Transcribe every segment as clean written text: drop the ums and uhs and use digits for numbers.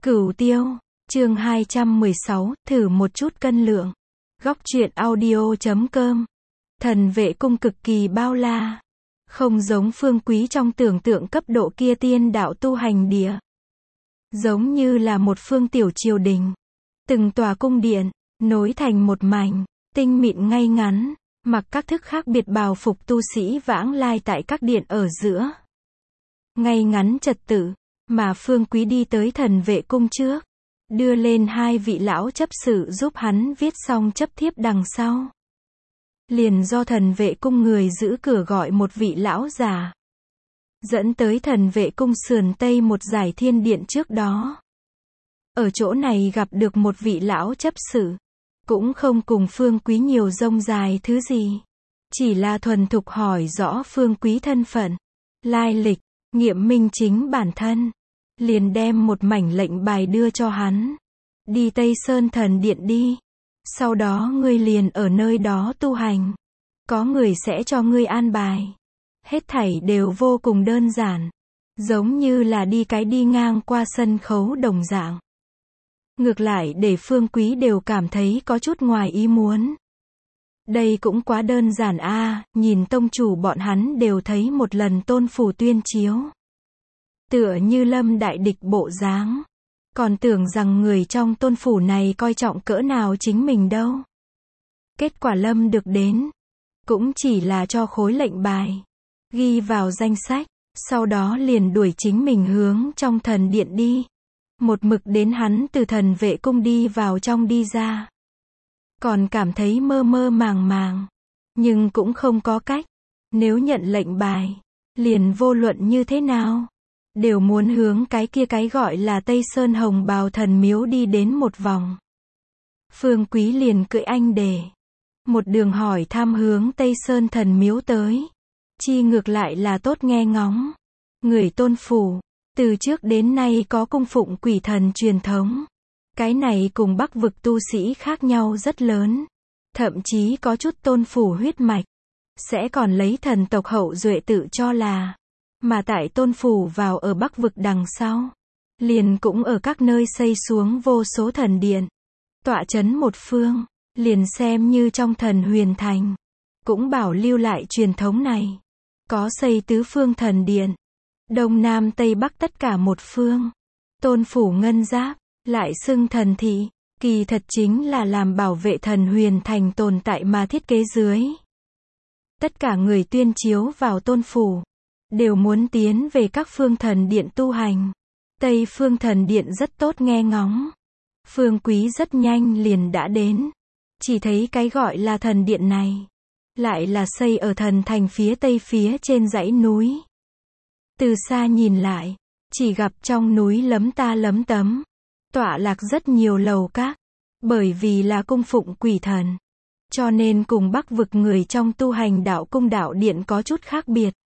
Cửu Tiêu, chương 216, thử một chút cân lượng. Góc truyện audio.com. Thần vệ cung cực kỳ bao la. Không giống Phương Quý trong tưởng tượng cấp độ kia tiên đạo tu hành địa. Giống như là một phương tiểu triều đình. Từng tòa cung điện, nối thành một mảnh, tinh mịn ngay ngắn, mặc các thức khác biệt bào phục tu sĩ vãng lai tại các điện ở giữa. Ngay ngắn trật tự, mà Phương Quý đi tới thần vệ cung trước, đưa lên hai vị lão chấp sự giúp hắn viết xong chấp thiếp đằng sau. Liền do thần vệ cung người giữ cửa gọi một vị lão già, dẫn tới thần vệ cung sườn tây một dải thiên điện trước đó. Ở chỗ này gặp được một vị lão chấp sự, cũng không cùng Phương Quý nhiều rông dài thứ gì, chỉ là thuần thục hỏi rõ Phương Quý thân phận, lai lịch, nghiệm minh chính bản thân, liền đem một mảnh lệnh bài đưa cho hắn. Đi Tây Sơn thần điện đi, sau đó ngươi liền ở nơi đó tu hành, có người sẽ cho ngươi an bài. Hết thảy đều vô cùng đơn giản, giống như là đi ngang qua sân khấu đồng dạng. Ngược lại để Phương Quý đều cảm thấy có chút ngoài ý muốn. Đây cũng quá đơn giản a, nhìn tông chủ bọn hắn đều thấy một lần tôn phủ tuyên chiếu. Tựa như lâm đại địch bộ dáng. Còn tưởng rằng người trong tôn phủ này coi trọng cỡ nào chính mình đâu. Kết quả lâm được đến, cũng chỉ là cho khối lệnh bài, ghi vào danh sách, sau đó liền đuổi chính mình hướng trong thần điện đi. Một mực đến hắn từ thần vệ cung đi vào trong đi ra. Còn cảm thấy mơ mơ màng màng, nhưng cũng không có cách. Nếu nhận lệnh bài, liền vô luận như thế nào, đều muốn hướng cái gọi là Tây Sơn Hồng Bào thần miếu đi đến một vòng. Phương Quý liền cưỡi anh đề, một đường hỏi thăm hướng Tây Sơn thần miếu tới. Chi ngược lại là tốt nghe ngóng. Người tôn phủ, từ trước đến nay có cung phụng quỷ thần truyền thống. Cái này cùng Bắc vực tu sĩ khác nhau rất lớn. Thậm chí có chút tôn phủ huyết mạch, sẽ còn lấy thần tộc hậu duệ tự cho là. Mà tại tôn phủ vào ở Bắc vực đằng sau, liền cũng ở các nơi xây xuống vô số thần điện, tọa chấn một phương, liền xem như trong thần huyền thành, cũng bảo lưu lại truyền thống này. Có xây tứ phương thần điện, đông nam tây bắc tất cả một phương. Tôn phủ ngân giáp, lại xưng thần thị, kỳ thật chính là làm bảo vệ thần huyền thành tồn tại mà thiết kế dưới. Tất cả người tuyên chiếu vào tôn phủ, đều muốn tiến về các phương thần điện tu hành. Tây phương thần điện rất tốt nghe ngóng. Phương Quý rất nhanh liền đã đến. Chỉ thấy cái gọi là thần điện này, lại là xây ở thần thành phía tây phía trên dãy núi. Từ xa nhìn lại, chỉ gặp trong núi lấm ta lấm tấm, tọa lạc rất nhiều lầu các. Bởi vì là cung phụng quỷ thần, cho nên cùng Bắc vực người trong tu hành đạo cung đạo điện có chút khác biệt.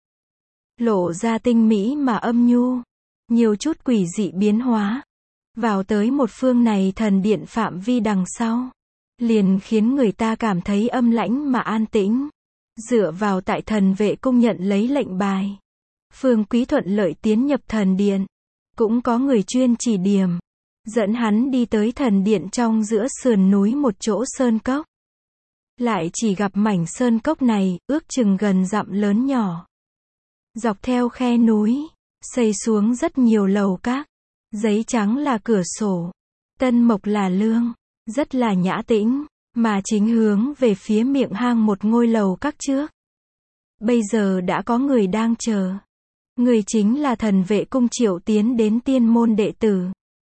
Lộ ra tinh mỹ mà âm nhu, nhiều chút quỷ dị biến hóa. Vào tới một phương này thần điện phạm vi đằng sau, liền khiến người ta cảm thấy âm lãnh mà an tĩnh. Dựa vào tại thần vệ cung nhận lấy lệnh bài, Phương Quý thuận lợi tiến nhập thần điện. Cũng có người chuyên chỉ điểm, dẫn hắn đi tới thần điện trong giữa sườn núi một chỗ sơn cốc. Lại chỉ gặp mảnh sơn cốc này, ước chừng gần dặm lớn nhỏ. Dọc theo khe núi, xây xuống rất nhiều lầu các. Giấy trắng là cửa sổ, tân mộc là lương, rất là nhã tĩnh, mà chính hướng về phía miệng hang một ngôi lầu các trước. Bây giờ đã có người đang chờ. Người chính là thần vệ cung triệu tiến đến tiên môn đệ tử.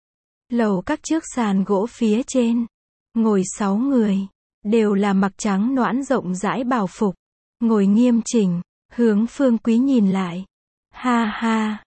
Lầu các trước sàn gỗ phía trên, ngồi 6 người, đều là mặc trắng nõn rộng rãi bào phục, ngồi nghiêm chỉnh, hướng Phương Quý nhìn lại. Ha ha,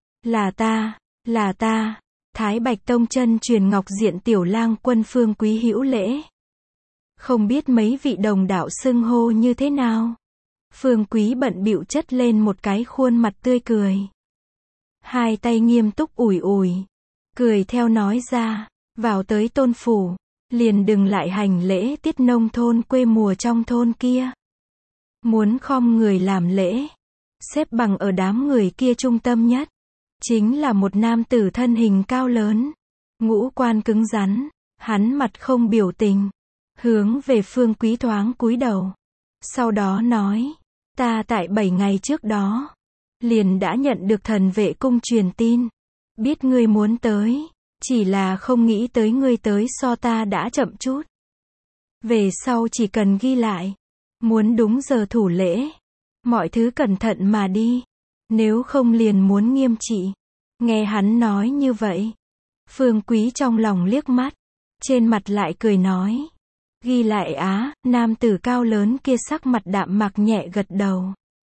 là ta, Thái Bạch Tông chân truyền Ngọc Diện Tiểu Lang Quân. Phương Quý hữu lễ. Không biết mấy vị đồng đạo xưng hô như thế nào. Phương Quý bận bịu chất lên một cái khuôn mặt tươi cười. Hai tay nghiêm túc ủi ủi, cười theo nói ra, vào tới tôn phủ, liền đừng lại hành lễ tiết nông thôn quê mùa trong thôn kia. Muốn khom người làm lễ, xếp bằng ở đám người kia trung tâm nhất, chính là một nam tử thân hình cao lớn, ngũ quan cứng rắn, hắn mặt không biểu tình, hướng về Phương Quý thoáng cúi đầu. Sau đó nói, ta tại 7 ngày trước đó, liền đã nhận được thần vệ cung truyền tin, biết ngươi muốn tới, chỉ là không nghĩ tới ngươi tới so ta đã chậm chút. Về sau chỉ cần ghi lại, muốn đúng giờ thủ lễ, mọi thứ cẩn thận mà đi, nếu không liền muốn nghiêm trị. Nghe hắn nói như vậy, Phương Quý trong lòng liếc mắt, trên mặt lại cười nói, ghi lại á, nam tử cao lớn kia sắc mặt đạm mạc nhẹ gật đầu.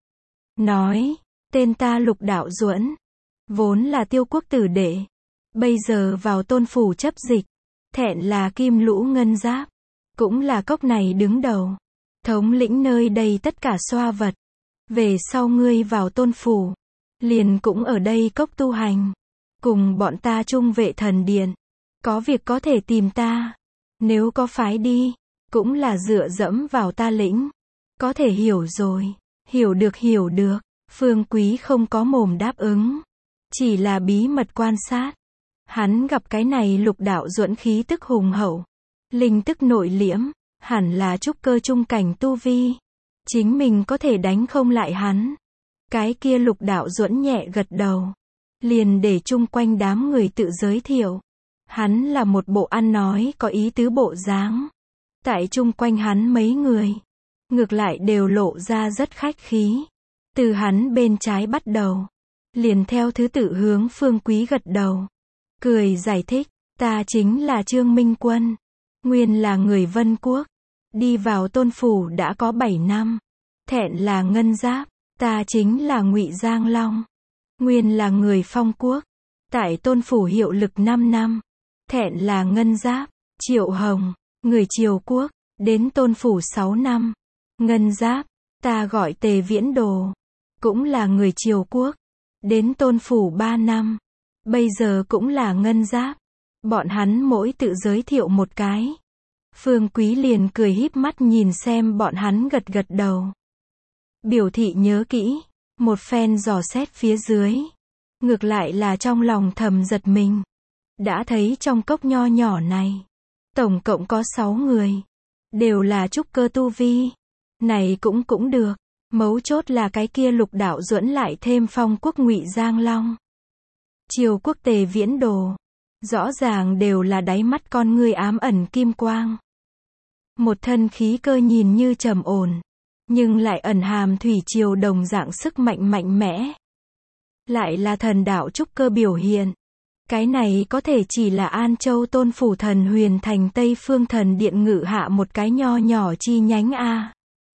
Nói, tên ta Lục Đạo Duẫn, vốn là Tiêu quốc tử đệ, bây giờ vào Tôn phủ chấp dịch, thẹn là Kim Lũ Ngân Giáp, cũng là cốc này đứng đầu, thống lĩnh nơi đây tất cả xoa vật. Về sau ngươi vào Tôn phủ, liền cũng ở đây cốc tu hành, cùng bọn ta chung vệ thần điện, có việc có thể tìm ta, nếu có phái đi, cũng là dựa dẫm vào ta lĩnh. Có thể hiểu rồi, hiểu được, Phương Quý không có mồm đáp ứng, chỉ là bí mật quan sát. Hắn gặp cái này Lục Đạo Duẫn khí tức hùng hậu, linh tức nội liễm, hẳn là trúc cơ trung cảnh tu vi, chính mình có thể đánh không lại hắn. Cái kia Lục Đạo Duẫn nhẹ gật đầu, liền để chung quanh đám người tự giới thiệu. Hắn là một bộ ăn nói có ý tứ bộ dáng. Tại chung quanh hắn mấy người, ngược lại đều lộ ra rất khách khí. Từ hắn bên trái bắt đầu, liền theo thứ tự hướng Phương Quý gật đầu, cười giải thích, ta chính là Trương Minh Quân, nguyên là người Vân Quốc, đi vào Tôn phủ đã có 7 năm, thẹn là Ngân Giáp, ta chính là Ngụy Giang Long, nguyên là người Phong Quốc, tại Tôn phủ hiệu lực 5 năm, thẹn là Ngân Giáp. Triệu Hồng, người Triều Quốc, đến Tôn phủ 6 năm, Ngân Giáp, ta gọi Tề Viễn Đồ, cũng là người Triều Quốc, đến Tôn phủ 3 năm, bây giờ cũng là Ngân Giáp. Bọn hắn mỗi tự giới thiệu một cái. Phương Quý liền cười híp mắt nhìn xem bọn hắn gật gật đầu, biểu thị nhớ kỹ. Một phen dò xét phía dưới, ngược lại là trong lòng thầm giật mình. Đã thấy trong cốc nho nhỏ này, tổng cộng có 6 người, đều là trúc cơ tu vi. Này cũng được, mấu chốt là cái kia Lục Đạo Duẫn lại thêm Phong Quốc Ngụy Giang Long, Triều Quốc Tề Viễn Đồ, rõ ràng đều là đáy mắt con ngươi ám ẩn kim quang. Một thân khí cơ nhìn như trầm ổn, nhưng lại ẩn hàm thủy triều đồng dạng sức mạnh mạnh mẽ. Lại là thần đạo trúc cơ biểu hiện. Cái này có thể chỉ là An Châu Tôn phủ Thần Huyền Thành Tây Phương Thần Điện ngự hạ một cái nho nhỏ chi nhánh a.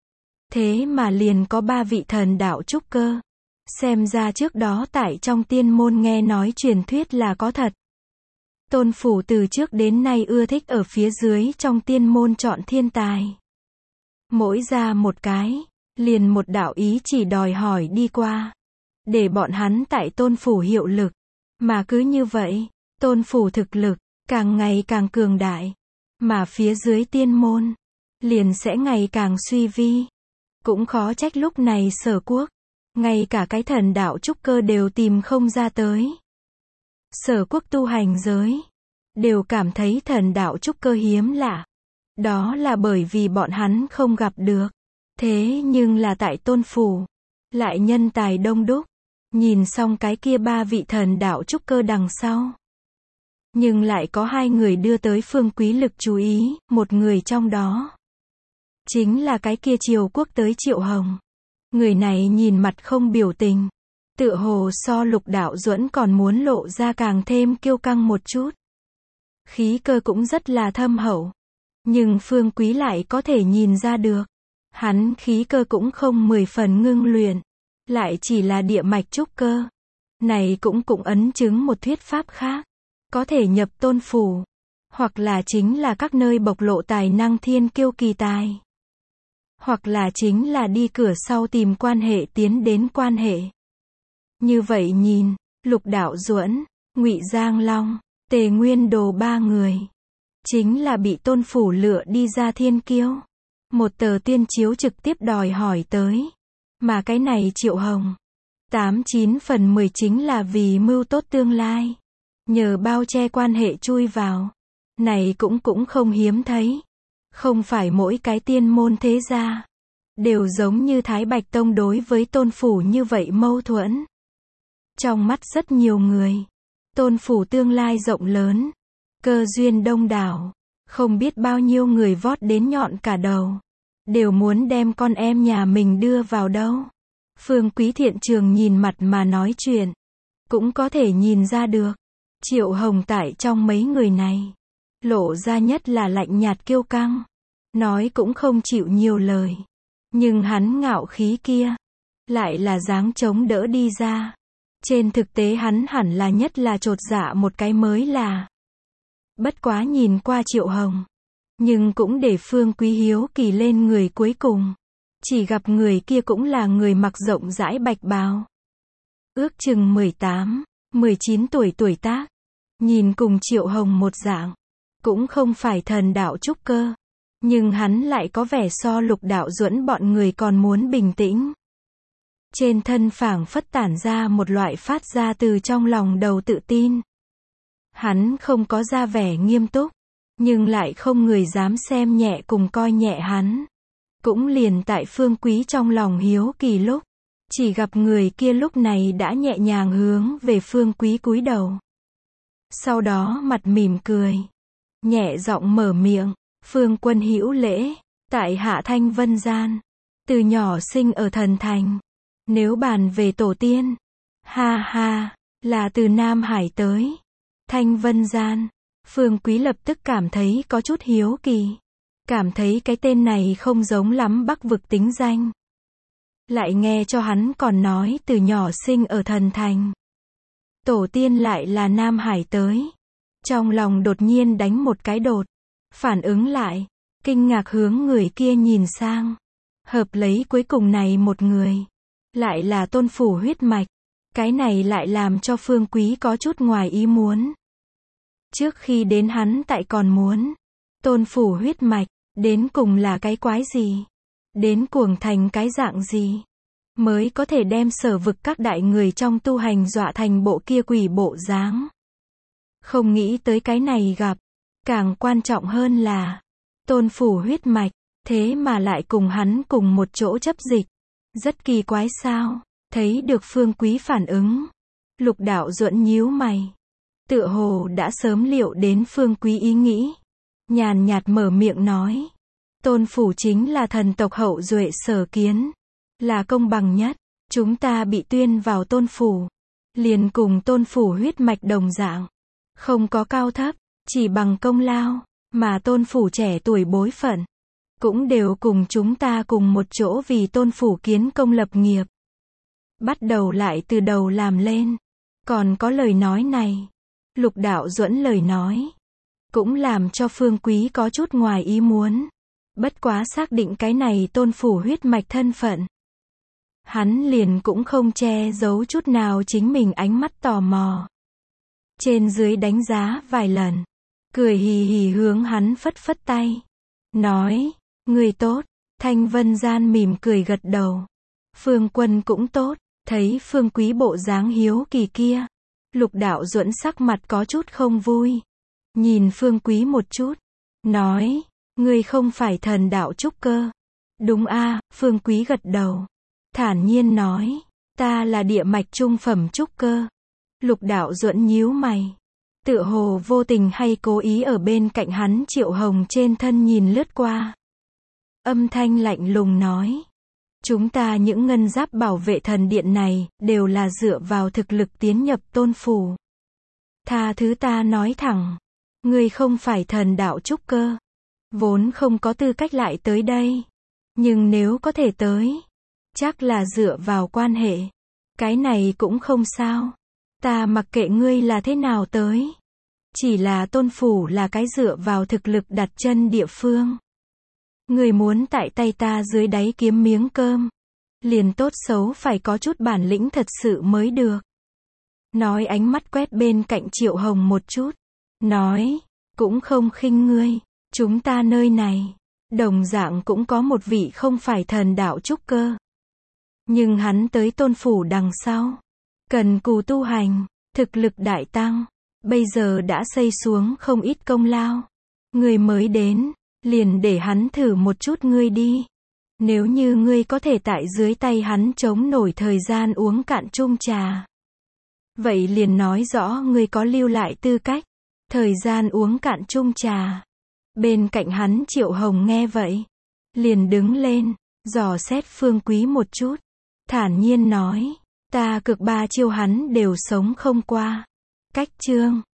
Thế mà liền có 3 vị thần đạo trúc cơ. Xem ra trước đó tại trong tiên môn nghe nói truyền thuyết là có thật. Tôn phủ từ trước đến nay ưa thích ở phía dưới trong tiên môn chọn thiên tài. Mỗi ra một cái, liền một đạo ý chỉ đòi hỏi đi qua, để bọn hắn tại Tôn phủ hiệu lực. Mà cứ như vậy, Tôn phủ thực lực càng ngày càng cường đại, mà phía dưới tiên môn liền sẽ ngày càng suy vi. Cũng khó trách lúc này Sở Quốc, ngay cả cái thần đạo trúc cơ đều tìm không ra tới. Sở Quốc tu hành giới đều cảm thấy thần đạo trúc cơ hiếm lạ. Đó là bởi vì bọn hắn không gặp được. Thế nhưng là tại Tôn phủ, lại nhân tài đông đúc. Nhìn xong cái kia 3 vị thần đạo trúc cơ đằng sau, nhưng lại có 2 người đưa tới Phương Quý lực chú ý. Một người trong đó chính là cái kia Triều Quốc tới Triệu Hồng. Người này nhìn mặt không biểu tình, tựa hồ so Lục Đạo Duẫn còn muốn lộ ra càng thêm kiêu căng một chút. Khí cơ cũng rất là thâm hậu, nhưng Phương Quý lại có thể nhìn ra được, hắn khí cơ cũng không 10 phần ngưng luyện, lại chỉ là địa mạch trúc cơ. Này cũng ấn chứng một thuyết pháp khác, có thể nhập Tôn phủ, hoặc là chính là các nơi bộc lộ tài năng thiên kiêu kỳ tài, hoặc là chính là đi cửa sau tìm quan hệ tiến đến quan hệ. Như vậy nhìn, Lục Đạo Duẫn, Ngụy Giang Long, Tề Nguyên Đồ 3 người, chính là bị Tôn phủ lựa đi ra thiên kiêu. Một tờ tuyên chiếu trực tiếp đòi hỏi tới. Mà cái này Triệu Hồng, 89 phần 10 chính là vì mưu tốt tương lai. nhờ bao che quan hệ chui vào. Này cũng không hiếm thấy. Không phải mỗi cái tiên môn thế gia đều giống như Thái Bạch Tông đối với Tôn Phủ như vậy mâu thuẫn. Trong mắt rất nhiều người, Tôn Phủ tương lai rộng lớn, cơ duyên đông đảo, không biết bao nhiêu người vót đến nhọn cả đầu, đều muốn đem con em nhà mình đưa vào đâu. Phương Quý Thiện Trường nhìn mặt mà nói chuyện, cũng có thể nhìn ra được, Triệu Hồng tại trong mấy người này, lộ ra nhất là lạnh nhạt kiêu căng, nói cũng không chịu nhiều lời. Nhưng hắn ngạo khí kia, lại là dáng chống đỡ đi ra. Trên thực tế hắn hẳn là nhất là chột dạ một cái mới là. Bất quá nhìn qua Triệu Hồng, nhưng cũng để Phương Quý hiếu kỳ lên người cuối cùng. Chỉ gặp người kia cũng là người mặc rộng rãi bạch bào. Ước chừng 18, 19 tuổi tuổi tác. Nhìn cùng Triệu Hồng một dạng. Cũng không phải thần đạo trúc cơ. Nhưng hắn lại có vẻ so Lục Đạo Duẫn bọn người còn muốn bình tĩnh. Trên thân phảng phất tản ra một loại phát ra từ trong lòng đầu tự tin. Hắn không có ra vẻ nghiêm túc, nhưng lại không người dám xem nhẹ cùng coi nhẹ hắn. Cũng liền tại Phương Quý trong lòng hiếu kỳ lúc, chỉ gặp người kia lúc này đã nhẹ nhàng hướng về Phương Quý cúi đầu. Sau đó mặt mỉm cười, nhẹ giọng mở miệng, Phương Quân hữu lễ, tại hạ Thanh Vân Gian, từ nhỏ sinh ở thần thành. Nếu bàn về tổ tiên, ha ha, là từ Nam Hải tới. Thanh Vân Gian, Phương Quý lập tức cảm thấy có chút hiếu kỳ. Cảm thấy cái tên này không giống lắm Bắc vực tính danh. Lại nghe cho hắn còn nói từ nhỏ sinh ở thần thành. Tổ tiên lại là Nam Hải tới. Trong lòng đột nhiên đánh một cái đột. Phản ứng lại, kinh ngạc hướng người kia nhìn sang. Hợp lấy cuối cùng này một người. Lại là Tôn Phủ huyết mạch. Cái này lại làm cho Phương Quý có chút ngoài ý muốn. Trước khi đến hắn tại còn muốn. Tôn Phủ huyết mạch, đến cùng là cái quái gì? Đến cuồng thành cái dạng gì? Mới có thể đem Sở Vực các đại người trong tu hành dọa thành bộ kia quỷ bộ dáng. Không nghĩ tới cái này gặp. Càng quan trọng hơn là, Tôn Phủ huyết mạch, thế mà lại cùng hắn cùng một chỗ chấp dịch. Rất kỳ quái sao? Thấy được Phương Quý phản ứng. Lục Đạo Duẫn nhíu mày. Tựa hồ đã sớm liệu đến Phương Quý ý nghĩ. Nhàn nhạt mở miệng nói. Tôn Phủ chính là thần tộc hậu duệ Sở Kiến. Là công bằng nhất. Chúng ta bị tuyên vào Tôn Phủ. Liền cùng Tôn Phủ huyết mạch đồng dạng. Không có cao thấp, chỉ bằng công lao. Mà Tôn Phủ trẻ tuổi bối phận. Cũng đều cùng chúng ta cùng một chỗ vì Tôn Phủ kiến công lập nghiệp. Bắt đầu lại từ đầu làm lên. Còn có lời nói này. Lục Đạo Duẫn lời nói. Cũng làm cho Phương Quý có chút ngoài ý muốn. Bất quá xác định cái này Tôn Phủ huyết mạch thân phận. Hắn liền cũng không che giấu chút nào chính mình ánh mắt tò mò. Trên dưới đánh giá vài lần. Cười hì hì hướng hắn phất phất tay. Nói, người tốt. Thanh Vân Gian mỉm cười gật đầu. Phương Quân cũng tốt. Thấy Phương Quý bộ dáng hiếu kỳ kia. Lục Đạo Duẫn sắc mặt có chút không vui. Nhìn Phương Quý một chút. Nói, ngươi không phải thần đạo trúc cơ. Đúng a, Phương Quý gật đầu. Thản nhiên nói, ta là địa mạch trung phẩm trúc cơ. Lục Đạo Duẫn nhíu mày. Tựa hồ vô tình hay cố ý ở bên cạnh hắn Triệu Hồng trên thân nhìn lướt qua. Âm thanh lạnh lùng nói. Chúng ta những ngân giáp bảo vệ thần điện này, đều là dựa vào thực lực tiến nhập Tôn Phủ. Tha thứ ta nói thẳng. Ngươi không phải thần đạo trúc cơ. Vốn không có tư cách lại tới đây. Nhưng nếu có thể tới, chắc là dựa vào quan hệ. Cái này cũng không sao. Ta mặc kệ ngươi là thế nào tới. Chỉ là Tôn Phủ là cái dựa vào thực lực đặt chân địa phương. Ngươi muốn tại tay ta dưới đáy kiếm miếng cơm. Liền tốt xấu phải có chút bản lĩnh thật sự mới được. Nói ánh mắt quét bên cạnh Triệu Hồng một chút. Nói, cũng không khinh ngươi. Chúng ta nơi này, đồng dạng cũng có một vị không phải thần đạo trúc cơ. Nhưng hắn tới Tôn Phủ đằng sau. Cần cù tu hành, thực lực đại tăng. bây giờ đã xây xuống không ít công lao. Ngươi mới đến, liền để hắn thử một chút ngươi đi. Nếu như ngươi có thể tại dưới tay hắn chống nổi thời gian uống cạn chung trà, vậy liền nói rõ ngươi có lưu lại tư cách. Thời gian uống cạn chung trà. Bên cạnh hắn Triệu Hồng nghe vậy, liền đứng lên, dò xét Phương Quý một chút, thản nhiên nói, ta cực 3 chiêu hắn đều sống không qua. Cách chương